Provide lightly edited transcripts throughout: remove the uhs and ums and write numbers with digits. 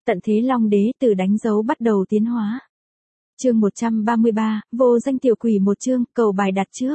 Tận thế Long Đế từ đánh dấu bắt đầu tiến hóa. Chương 133, vô danh tiểu quỷ một chương, cầu bài đặt trước.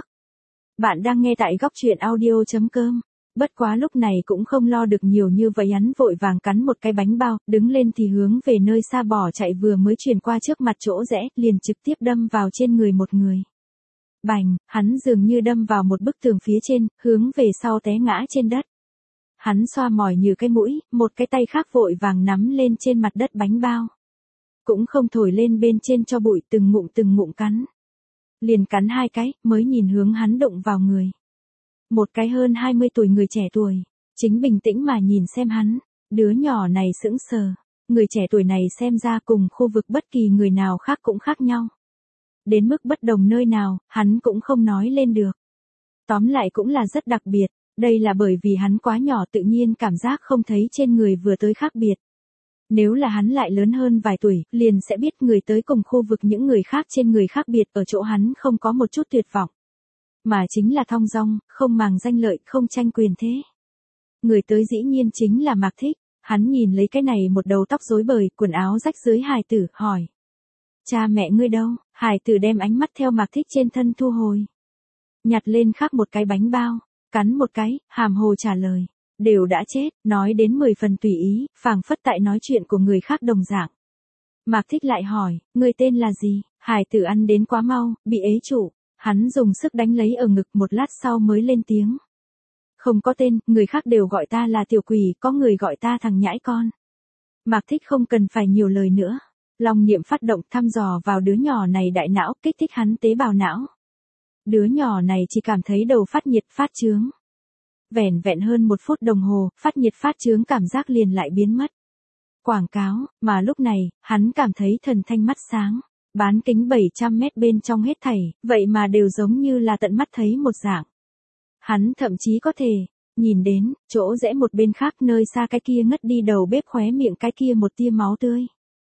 Bạn đang nghe tại góc truyện audio.com. Bất quá lúc này cũng không lo được nhiều như vậy, hắn vội vàng cắn một cái bánh bao, đứng lên thì hướng về nơi xa bỏ chạy, vừa mới chuyển qua trước mặt chỗ rẽ, liền trực tiếp đâm vào trên người một người. Bành, hắn dường như đâm vào một bức tường phía trên, hướng về sau té ngã trên đất. Hắn xoa mỏi như cái mũi, một cái tay khác vội vàng nắm lên trên mặt đất bánh bao. Cũng không thổi lên bên trên cho bụi, từng ngụm cắn. Liền cắn hai cái, mới nhìn hướng hắn đụng vào người. Một cái hơn 20 tuổi người trẻ tuổi, chính bình tĩnh mà nhìn xem hắn, đứa nhỏ này sững sờ. Người trẻ tuổi này xem ra cùng khu vực bất kỳ người nào khác cũng khác nhau. Đến mức bất đồng nơi nào, hắn cũng không nói lên được. Tóm lại cũng là rất đặc biệt, đây là bởi vì hắn quá nhỏ tự nhiên cảm giác không thấy trên người vừa tới khác biệt. Nếu là hắn lại lớn hơn vài tuổi, liền sẽ biết người tới cùng khu vực những người khác trên người khác biệt, ở chỗ hắn không có một chút tuyệt vọng. Mà chính là thong dong, không màng danh lợi, không tranh quyền thế. Người tới dĩ nhiên chính là Mạc Thích, hắn nhìn lấy cái này một đầu tóc rối bời, quần áo rách rưới hài tử, hỏi. Cha mẹ ngươi đâu? Hài tử đem ánh mắt theo Mạc Thích trên thân thu hồi. Nhặt lên khác một cái bánh bao, cắn một cái, hàm hồ trả lời. Đều đã chết, nói đến 10 phần tùy ý, phảng phất tại nói chuyện của người khác đồng dạng. Mạc Thích lại hỏi, người tên là gì? Hài tử ăn đến quá mau, bị ế trụ. Hắn dùng sức đánh lấy ở ngực, một lát sau mới lên tiếng. Không có tên, người khác đều gọi ta là tiểu quỷ, có người gọi ta thằng nhãi con. Mạc Thích không cần phải nhiều lời nữa. Long niệm phát động, thăm dò vào đứa nhỏ này đại não, kích thích hắn tế bào não. Đứa nhỏ này chỉ cảm thấy đầu phát nhiệt, phát chướng. Vẻn vẹn hơn 1 phút đồng hồ, phát nhiệt phát chướng cảm giác liền lại biến mất. Quảng cáo, mà lúc này, hắn cảm thấy thần thanh mắt sáng. Bán kính 700 mét bên trong hết thảy, vậy mà đều giống như là tận mắt thấy một dạng. Hắn thậm chí có thể nhìn đến chỗ rẽ một bên khác, nơi xa cái kia ngất đi đầu bếp, khóe miệng cái kia một tia máu tươi.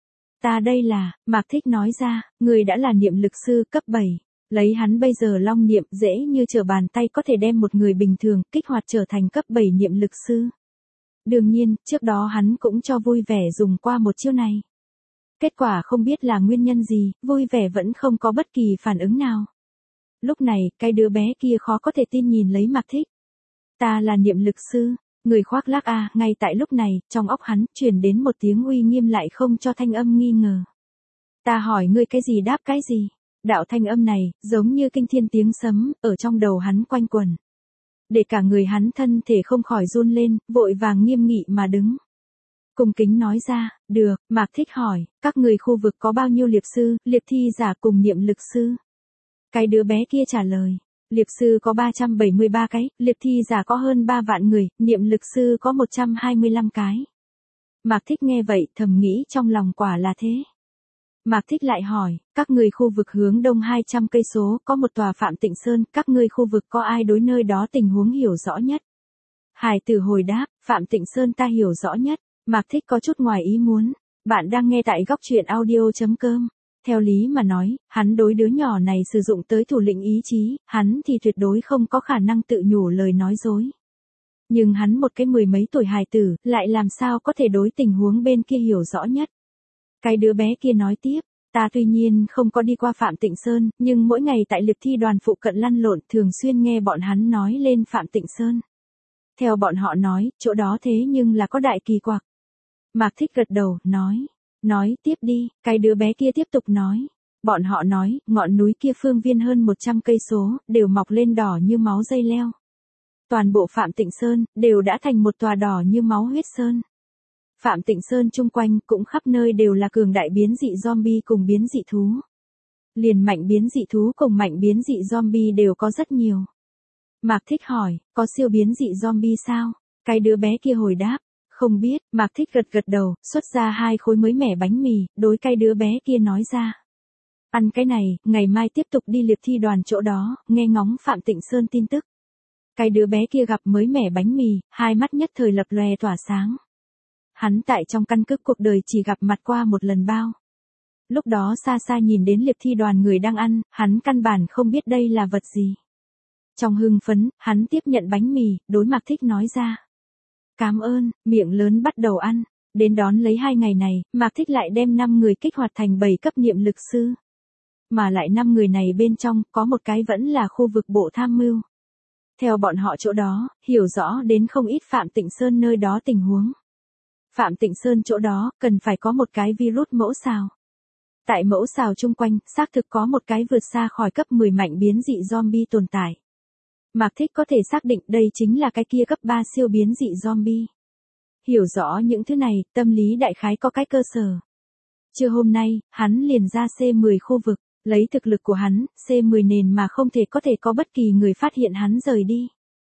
Ta đây là, Mạc Thích nói ra, người đã là niệm lực sư cấp 7. Lấy hắn bây giờ long niệm, dễ như trở bàn tay có thể đem một người bình thường kích hoạt trở thành cấp 7 niệm lực sư. Đương nhiên, trước đó hắn cũng cho vui vẻ dùng qua một chiêu này. Kết quả không biết là nguyên nhân gì, vui vẻ vẫn không có bất kỳ phản ứng nào. Lúc này, cái đứa bé kia khó có thể tin nhìn lấy Mạc Thích. Ta là niệm lực sư, người khoác lác a, ngay tại lúc này, trong óc hắn truyền đến một tiếng uy nghiêm lại không cho thanh âm nghi ngờ. Ta hỏi ngươi cái gì đáp cái gì? Đạo thanh âm này, giống như kinh thiên tiếng sấm, ở trong đầu hắn quanh quẩn. Để cả người hắn thân thể không khỏi run lên, vội vàng nghiêm nghị mà đứng. Cung kính nói ra, được. Mạc Thích hỏi, các người khu vực có bao nhiêu liệp sư, liệp thi giả cùng niệm lực sư? Cái đứa bé kia trả lời, liệp sư có 373 cái, liệp thi giả có hơn 3 vạn người, niệm lực sư có 125 cái. Mạc Thích nghe vậy, thầm nghĩ trong lòng quả là thế. Mạc Thích lại hỏi, các người khu vực hướng đông 200 cây số, có một tòa Phạm Tịnh Sơn, các người khu vực có ai đối nơi đó tình huống hiểu rõ nhất? Hải tử hồi đáp, Phạm Tịnh Sơn ta hiểu rõ nhất. Mạc Thích có chút ngoài ý muốn. Bạn đang nghe tại góc truyện audio.com. Theo lý mà nói, hắn đối đứa nhỏ này sử dụng tới thủ lĩnh ý chí, hắn thì tuyệt đối không có khả năng tự nhủ lời nói dối. Nhưng hắn một cái 10 mấy tuổi hài tử, lại làm sao có thể đối tình huống bên kia hiểu rõ nhất. Cái đứa bé kia nói tiếp, ta tuy nhiên không có đi qua Phạm Tịnh Sơn, nhưng mỗi ngày tại liệp thi đoàn phụ cận lăn lộn, thường xuyên nghe bọn hắn nói lên Phạm Tịnh Sơn. Theo bọn họ nói, chỗ đó thế nhưng là có đại kỳ quặc. Mạc Thích gật đầu, nói tiếp đi. Cái đứa bé kia tiếp tục nói. Bọn họ nói, ngọn núi kia phương viên hơn 100 cây số, đều mọc lên đỏ như máu dây leo. Toàn bộ Phạm Tịnh Sơn, đều đã thành một tòa đỏ như máu huyết sơn. Phạm Tịnh Sơn chung quanh, cũng khắp nơi đều là cường đại biến dị zombie cùng biến dị thú. Liền mạnh biến dị thú cùng mạnh biến dị zombie đều có rất nhiều. Mạc Thích hỏi, có siêu biến dị zombie sao? Cái đứa bé kia hồi đáp. Không biết. Mạc Thích gật đầu, xuất ra 2 khối mới mẻ bánh mì, đối cái đứa bé kia nói ra. Ăn cái này, ngày mai tiếp tục đi liệp thi đoàn chỗ đó, nghe ngóng Phạm Tịnh Sơn tin tức. Cái đứa bé kia gặp mới mẻ bánh mì, hai mắt nhất thời lập lòe tỏa sáng. Hắn tại trong căn cứ cuộc đời chỉ gặp mặt qua một lần bao. Lúc đó xa xa nhìn đến liệp thi đoàn người đang ăn, hắn căn bản không biết đây là vật gì. Trong hưng phấn, hắn tiếp nhận bánh mì, đối Mạc Thích nói ra. Cảm ơn, miệng lớn bắt đầu ăn. Đến đón lấy 2 ngày này, Mạc Thích lại đem 5 người kích hoạt thành 7 cấp niệm lực sư. Mà lại 5 người này bên trong, có một cái vẫn là khu vực bộ tham mưu. Theo bọn họ chỗ đó, hiểu rõ đến không ít Phạm Tịnh Sơn nơi đó tình huống. Phạm Tịnh Sơn chỗ đó, cần phải có một cái virus mẫu xào. Tại mẫu xào chung quanh, xác thực có một cái vượt xa khỏi cấp 10 mạnh biến dị zombie tồn tại. Mạc Thích có thể xác định đây chính là cái kia cấp 3 siêu biến dị zombie. Hiểu rõ những thứ này, tâm lý đại khái có cái cơ sở. Trưa hôm nay, hắn liền ra C10 khu vực, lấy thực lực của hắn, C10 nền mà không thể có thể có bất kỳ người phát hiện hắn rời đi.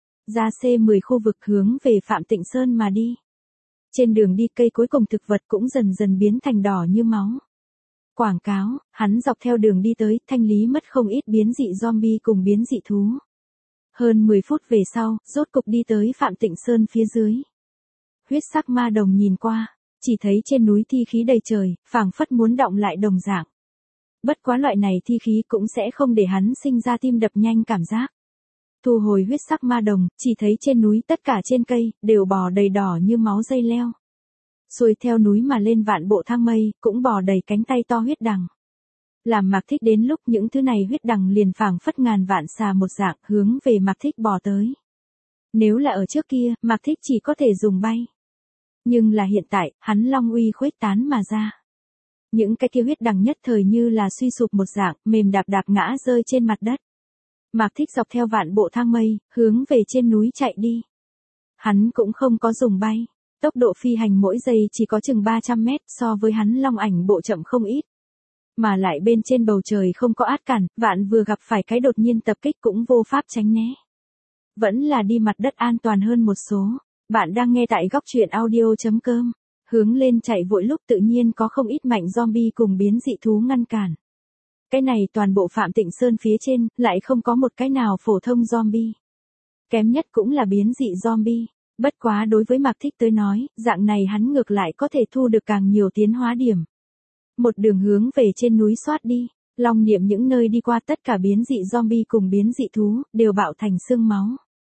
Ra C10 khu vực hướng về Phạm Tịnh Sơn mà đi. Trên đường đi cây cuối cùng thực vật cũng dần dần biến thành đỏ như máu. Quảng cáo, hắn dọc theo đường đi tới, thanh lý mất không ít biến dị zombie cùng biến dị thú. Hơn 10 phút về sau, rốt cục đi tới Phạm Tịnh Sơn phía dưới. Huyết sắc ma đồng nhìn qua, chỉ thấy trên núi thi khí đầy trời, phảng phất muốn động lại đồng dạng. Bất quá loại này thi khí cũng sẽ không để hắn sinh ra tim đập nhanh cảm giác. Thu hồi huyết sắc ma đồng, chỉ thấy trên núi tất cả trên cây, đều bò đầy đỏ như máu dây leo. Xuôi theo núi mà lên vạn bộ thang mây, cũng bò đầy cánh tay to huyết đằng. Làm Mạc Thích đến lúc những thứ này huyết đằng liền phảng phất ngàn vạn xà một dạng hướng về Mạc Thích bò tới. Nếu là ở trước kia, Mạc Thích chỉ có thể dùng bay. Nhưng là hiện tại, hắn long uy khuếch tán mà ra. Những cái kia huyết đằng nhất thời như là suy sụp một dạng, mềm đạp đạp ngã rơi trên mặt đất. Mạc Thích dọc theo vạn bộ thang mây, hướng về trên núi chạy đi. Hắn cũng không có dùng bay. Tốc độ phi hành mỗi giây chỉ có chừng 300 mét so với hắn long ảnh bộ chậm không ít. Mà lại bên trên bầu trời không có át cản, vạn vừa gặp phải cái đột nhiên tập kích cũng vô pháp tránh né. Vẫn là đi mặt đất an toàn hơn một số. Bạn đang nghe tại góc truyện audio.com. Hướng lên chạy vội lúc tự nhiên có không ít mạnh zombie cùng biến dị thú ngăn cản. Cái này toàn bộ Phạm Tịnh Sơn phía trên, lại không có một cái nào phổ thông zombie. Kém nhất cũng là biến dị zombie. Bất quá đối với Mạc Thích tới nói, dạng này hắn ngược lại có thể thu được càng nhiều tiến hóa điểm. Một đường hướng về trên núi xoát đi, long niệm những nơi đi qua tất cả biến dị zombie cùng biến dị thú, đều bạo thành xương máu.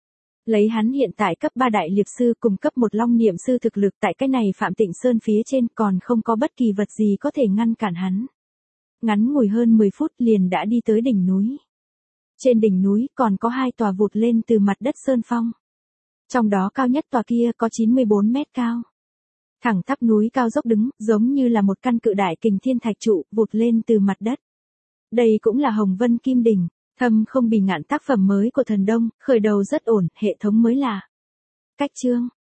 Lấy hắn hiện tại cấp 3 đại liệp sư cùng cấp 1 long niệm sư thực lực tại cái này Phạm Tịnh Sơn phía trên còn không có bất kỳ vật gì có thể ngăn cản hắn. Ngắn ngủi hơn 10 phút liền đã đi tới đỉnh núi. Trên đỉnh núi còn có 2 tòa vụt lên từ mặt đất sơn phong. Trong đó cao nhất tòa kia có 94 mét cao. Thẳng tắp núi cao dốc đứng, giống như là một căn cự đại kình thiên thạch trụ, vụt lên từ mặt đất. Đây cũng là Hồng Vân Kim Đỉnh, thâm không bì ngạn tác phẩm mới của thần Đông, khởi đầu rất ổn, hệ thống mới lạ. Cách chương,